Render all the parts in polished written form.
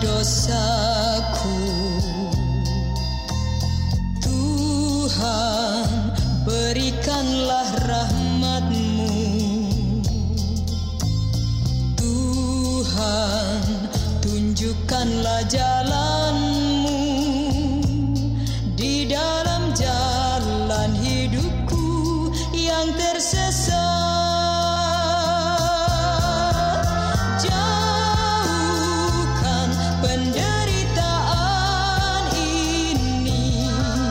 dosaku. Tuhan, berikanlah rahmat-Mu. Tuhan, tunjukkanlah jalan-Mu di dalam jalan hidupku yang tersesat. Jauhkan penderitaan ini,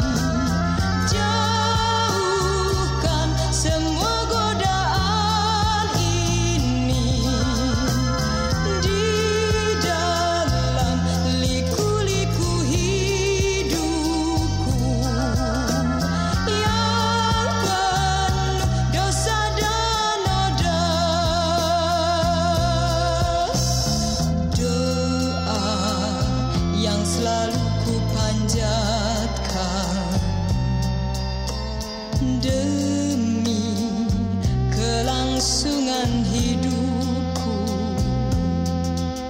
jauhkan semua godaan ini. Di dalam liku-liku hidupku yang penuh dosa dan noda, doa yang selalu ku panjatkan demi kelangsungan hidupku.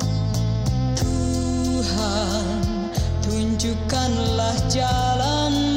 Tuhan, tunjukkanlah jalan